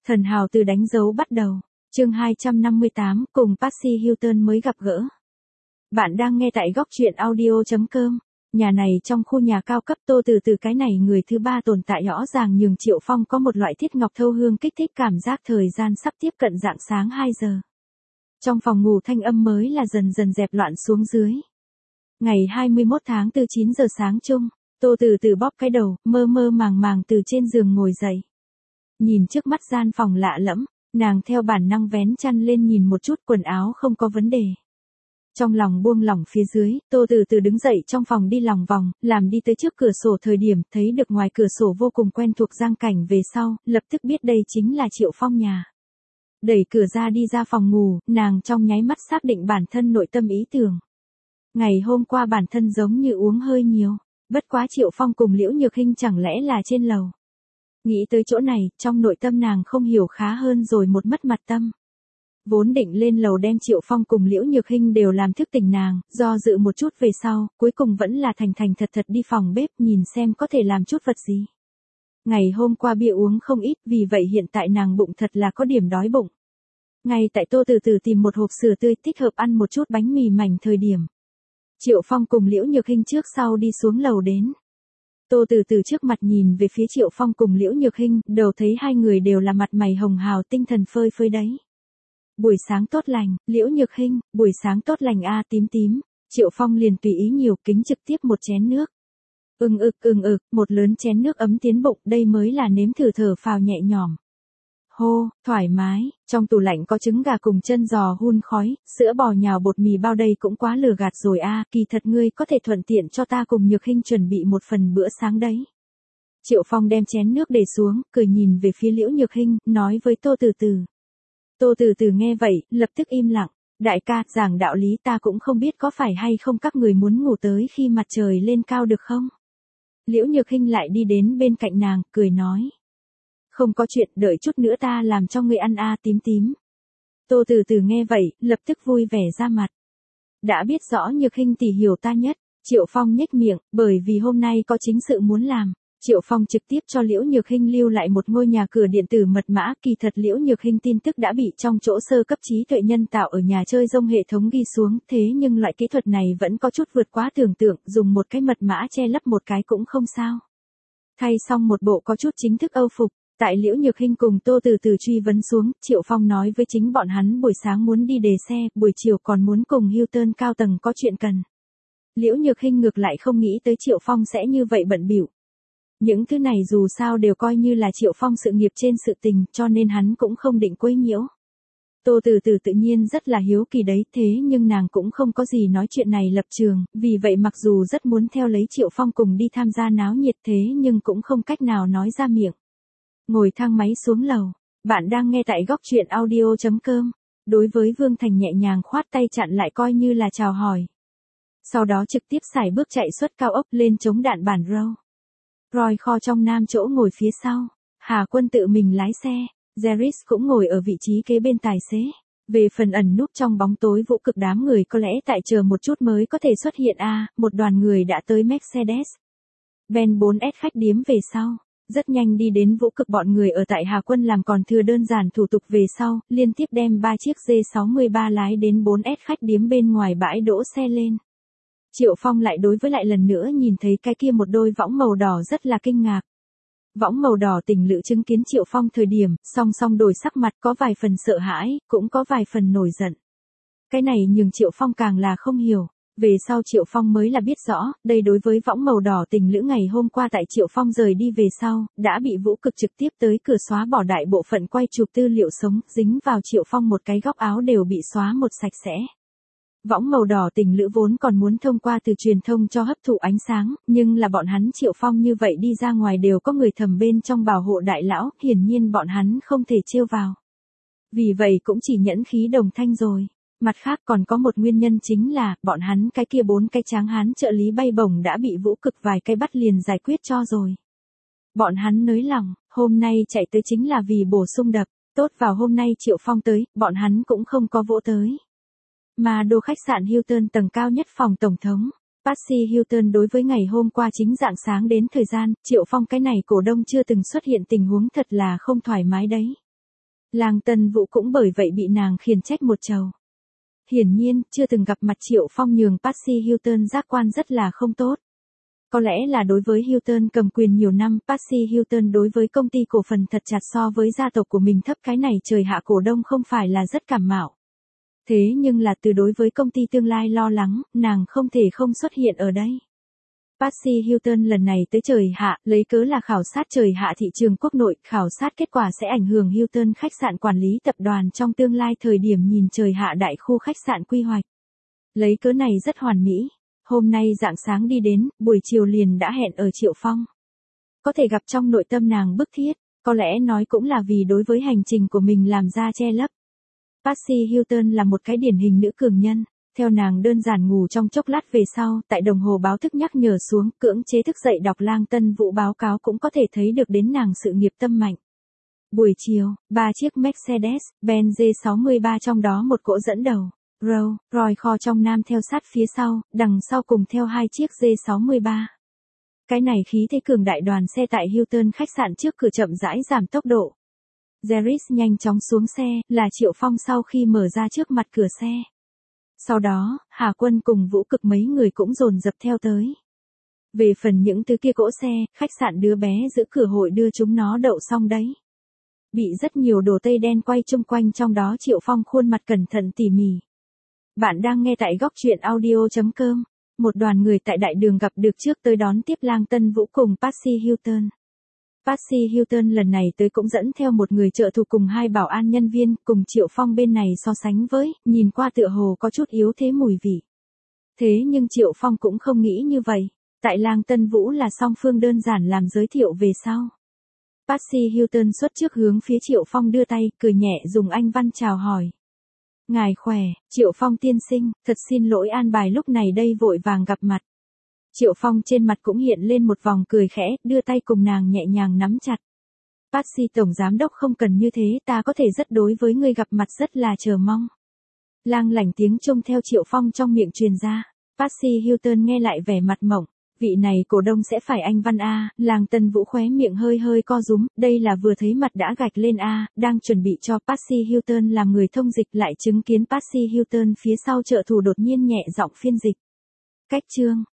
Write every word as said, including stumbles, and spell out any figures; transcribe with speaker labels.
Speaker 1: Thần hào từ đánh dấu bắt đầu. Chương hai trăm năm mươi tám, cùng Paris Hilton mới gặp gỡ. Bạn đang nghe tại góc truyện audio chấm com. Nhà này trong khu nhà cao cấp Tô Từ Từ cái này người thứ ba tồn tại rõ ràng nhường Triệu Phong có một loại thiết ngọc thâu hương kích thích cảm giác thời gian sắp tiếp cận rạng sáng hai giờ. Trong phòng ngủ thanh âm mới là dần dần dẹp loạn xuống dưới. Ngày hai mươi mốt tháng tư chín giờ sáng chung, Tô Từ Từ bóp cái đầu, mơ mơ màng màng từ trên giường ngồi dậy. Nhìn trước mắt gian phòng lạ lẫm, nàng theo bản năng vén chăn lên nhìn một chút quần áo không có vấn đề. Trong lòng buông lỏng phía dưới, Tô Từ Từ đứng dậy trong phòng đi lòng vòng, làm đi tới trước cửa sổ thời điểm thấy được ngoài cửa sổ vô cùng quen thuộc giang cảnh về sau, lập tức biết đây chính là Triệu Phong nhà. Đẩy cửa ra đi ra phòng ngủ, nàng trong nháy mắt xác định bản thân nội tâm ý tưởng. Ngày hôm qua bản thân giống như uống hơi nhiều, bất quá Triệu Phong cùng Liễu Nhược Hinh chẳng lẽ là trên lầu. Nghĩ tới chỗ này, trong nội tâm nàng không hiểu khá hơn rồi một mất mặt tâm. Vốn định lên lầu đem Triệu Phong cùng Liễu Nhược Hinh đều làm thức tỉnh nàng, do dự một chút về sau, cuối cùng vẫn là thành thành thật thật đi phòng bếp nhìn xem có thể làm chút vật gì. Ngày hôm qua bia uống không ít, vì vậy hiện tại nàng bụng thật là có điểm đói bụng. Ngay tại Tô Từ Từ tìm một hộp sữa tươi thích hợp ăn một chút bánh mì mảnh thời điểm. Triệu Phong cùng Liễu Nhược Hinh trước sau đi xuống lầu đến. Tô Từ Từ trước mặt nhìn về phía Triệu Phong cùng Liễu Nhược Hinh, đầu thấy hai người đều là mặt mày hồng hào tinh thần phơi phới đấy. Buổi sáng tốt lành, Liễu Nhược Hinh, buổi sáng tốt lành a tím tím. Triệu Phong liền tùy ý nhiều kính trực tiếp một chén nước. Ưng ực ưng ực, một lớn chén nước ấm tiến bụng, đây mới là nếm thử thở phào nhẹ nhõm. Hô, thoải mái, trong tủ lạnh có trứng gà cùng chân giò hun khói, sữa bò nhào bột mì bao đây cũng quá lừa gạt rồi a, kỳ thật ngươi có thể thuận tiện cho ta cùng Nhược Hinh chuẩn bị một phần bữa sáng đấy. Triệu Phong đem chén nước để xuống, cười nhìn về phía Liễu Nhược Hinh, nói với Tô Từ Từ. Tô Từ Từ nghe vậy, lập tức im lặng, đại ca, giảng đạo lý ta cũng không biết có phải hay không các người muốn ngủ tới khi mặt trời lên cao được không? Liễu Nhược Hinh lại đi đến bên cạnh nàng, cười nói. Không có chuyện, đợi chút nữa ta làm cho ngươi ăn a tím tím. Tô Từ Từ nghe vậy, lập tức vui vẻ ra mặt. Đã biết rõ Nhược Hinh tỷ hiểu ta nhất, Triệu Phong nhếch miệng, bởi vì hôm nay có chính sự muốn làm. Triệu Phong trực tiếp cho Liễu Nhược Hinh lưu lại một ngôi nhà cửa điện tử mật mã, kỳ thật Liễu Nhược Hinh tin tức đã bị trong chỗ sơ cấp trí tuệ nhân tạo ở nhà chơi rông hệ thống ghi xuống, thế nhưng loại kỹ thuật này vẫn có chút vượt quá tưởng tượng, dùng một cái mật mã che lấp một cái cũng không sao. Thay xong một bộ có chút chính thức Âu phục. Tại Liễu Nhược Hinh cùng Tô Từ Từ truy vấn xuống, Triệu Phong nói với chính bọn hắn buổi sáng muốn đi đề xe, buổi chiều còn muốn cùng Hilton cao tầng có chuyện cần. Liễu Nhược Hinh ngược lại không nghĩ tới Triệu Phong sẽ như vậy bận bịu. Những thứ này dù sao đều coi như là Triệu Phong sự nghiệp trên sự tình, cho nên hắn cũng không định quấy nhiễu. Tô Từ Từ tự nhiên rất là hiếu kỳ đấy, thế nhưng nàng cũng không có gì nói chuyện này lập trường, vì vậy mặc dù rất muốn theo lấy Triệu Phong cùng đi tham gia náo nhiệt thế nhưng cũng không cách nào nói ra miệng. Ngồi thang máy xuống lầu, bạn đang nghe tại góc truyện audio chấm com. Đối với Vương Thành nhẹ nhàng khoát tay chặn lại coi như là chào hỏi. Sau đó trực tiếp xài bước chạy suất cao ốc lên chống đạn bản row. Roy kho trong nam chỗ ngồi phía sau, Hà Quân tự mình lái xe, Jeris cũng ngồi ở vị trí kế bên tài xế. Về phần ẩn núp trong bóng tối vũ cực đám người có lẽ tại chờ một chút mới có thể xuất hiện a, à, một đoàn người đã tới Mercedes Benz bốn S khách điếm về sau. Rất nhanh đi đến vũ cực bọn người ở tại Hà Quân làm còn thừa đơn giản thủ tục về sau, liên tiếp đem ba chiếc D sáu mươi ba lái đến bốn S khách điếm bên ngoài bãi đỗ xe lên. Triệu Phong lại đối với lại lần nữa nhìn thấy cái kia một đôi võng màu đỏ rất là kinh ngạc. Võng màu đỏ tình lự chứng kiến Triệu Phong thời điểm, song song đổi sắc mặt có vài phần sợ hãi, cũng có vài phần nổi giận. Cái này nhường Triệu Phong càng là không hiểu. Về sau Triệu Phong mới là biết rõ, đây đối với võng màu đỏ tình lữ ngày hôm qua tại Triệu Phong rời đi về sau, đã bị vũ cực trực tiếp tới cửa xóa bỏ đại bộ phận quay chụp tư liệu sống, dính vào Triệu Phong một cái góc áo đều bị xóa một sạch sẽ. Võng màu đỏ tình lữ vốn còn muốn thông qua từ truyền thông cho hấp thụ ánh sáng, nhưng là bọn hắn Triệu Phong như vậy đi ra ngoài đều có người thầm bên trong bảo hộ đại lão, hiển nhiên bọn hắn không thể trêu vào. Vì vậy cũng chỉ nhẫn khí đồng thanh rồi. Mặt khác còn có một nguyên nhân chính là, bọn hắn cái kia bốn cái tráng hán trợ lý bay bổng đã bị vũ cực vài cái bắt liền giải quyết cho rồi. Bọn hắn nới lòng, hôm nay chạy tới chính là vì bổ sung đập, tốt vào hôm nay Triệu Phong tới, bọn hắn cũng không có vỗ tới. Mà đô khách sạn Hilton tầng cao nhất phòng tổng thống, Paris Hilton đối với ngày hôm qua chính rạng sáng đến thời gian, Triệu Phong cái này cổ đông chưa từng xuất hiện tình huống thật là không thoải mái đấy. Lang Tân Vũ cũng bởi vậy bị nàng khiển trách một trầu. Hiển nhiên, chưa từng gặp mặt Triệu Phong nhường Patsy Hilton giác quan rất là không tốt. Có lẽ là đối với Hilton cầm quyền nhiều năm, Patsy Hilton đối với công ty cổ phần thật chặt so với gia tộc của mình thấp, cái này trời hạ cổ đông không phải là rất cảm mạo. Thế nhưng là từ đối với công ty tương lai lo lắng, nàng không thể không xuất hiện ở đây. Patsy Hilton lần này tới trời hạ, lấy cớ là khảo sát trời hạ thị trường quốc nội, khảo sát kết quả sẽ ảnh hưởng Hilton khách sạn quản lý tập đoàn trong tương lai thời điểm nhìn trời hạ đại khu khách sạn quy hoạch. Lấy cớ này rất hoàn mỹ. Hôm nay rạng sáng đi đến, buổi chiều liền đã hẹn ở Triệu Phong. Có thể gặp trong nội tâm nàng bức thiết, có lẽ nói cũng là vì đối với hành trình của mình làm ra che lấp. Patsy Hilton là một cái điển hình nữ cường nhân, theo nàng đơn giản ngủ trong chốc lát về sau, tại đồng hồ báo thức nhắc nhở xuống, cưỡng chế thức dậy đọc Lang Tân Vũ báo cáo cũng có thể thấy được đến nàng sự nghiệp tâm mạnh. Buổi chiều, ba chiếc Mercedes-Benz G sáu mươi ba trong đó một cỗ dẫn đầu. Rolls Royce kho trong nam theo sát phía sau, đằng sau cùng theo hai chiếc G sáu mươi ba. Cái này khí thế cường đại đoàn xe tại Hilton khách sạn trước cửa chậm rãi giảm tốc độ. Jerris nhanh chóng xuống xe, là Triệu Phong sau khi mở ra trước mặt cửa xe. Sau đó, Hà Quân cùng Vũ Cực mấy người cũng dồn dập theo tới. Về phần những thứ kia cỗ xe, khách sạn đứa bé giữ cửa hội đưa chúng nó đậu xong đấy. Bị rất nhiều đồ tây đen quay chung quanh, trong đó Triệu Phong khuôn mặt cẩn thận tỉ mỉ. Bạn đang nghe tại góc truyện audio chấm com. Một đoàn người tại đại đường gặp được trước tới đón tiếp Lang Tân Vũ cùng Patsy Hilton. Patsy Hilton lần này tới cũng dẫn theo một người trợ thủ cùng hai bảo an nhân viên, cùng Triệu Phong bên này so sánh với, nhìn qua tựa hồ có chút yếu thế mùi vị. Thế nhưng Triệu Phong cũng không nghĩ như vậy, tại Lang Tân Vũ là song phương đơn giản làm giới thiệu về sau. Patsy Hilton xuất trước hướng phía Triệu Phong đưa tay, cười nhẹ dùng Anh văn chào hỏi. Ngài khỏe, Triệu Phong tiên sinh, thật xin lỗi an bài lúc này đây vội vàng gặp mặt. Triệu Phong trên mặt cũng hiện lên một vòng cười khẽ, đưa tay cùng nàng nhẹ nhàng nắm chặt. Patsy tổng giám đốc không cần như thế, ta có thể rất đối với ngươi gặp mặt rất là chờ mong. Lang lảnh tiếng Trung theo Triệu Phong trong miệng truyền ra. Patsy Hilton nghe lại vẻ mặt mộng. Vị này cổ đông sẽ phải anh Văn A, Lang Tân Vũ khóe miệng hơi hơi co rúm, đây là vừa thấy mặt đã gạch lên A, đang chuẩn bị cho Patsy Hilton làm người thông dịch lại chứng kiến Patsy Hilton phía sau trợ thủ đột nhiên nhẹ giọng phiên dịch. Cách chương,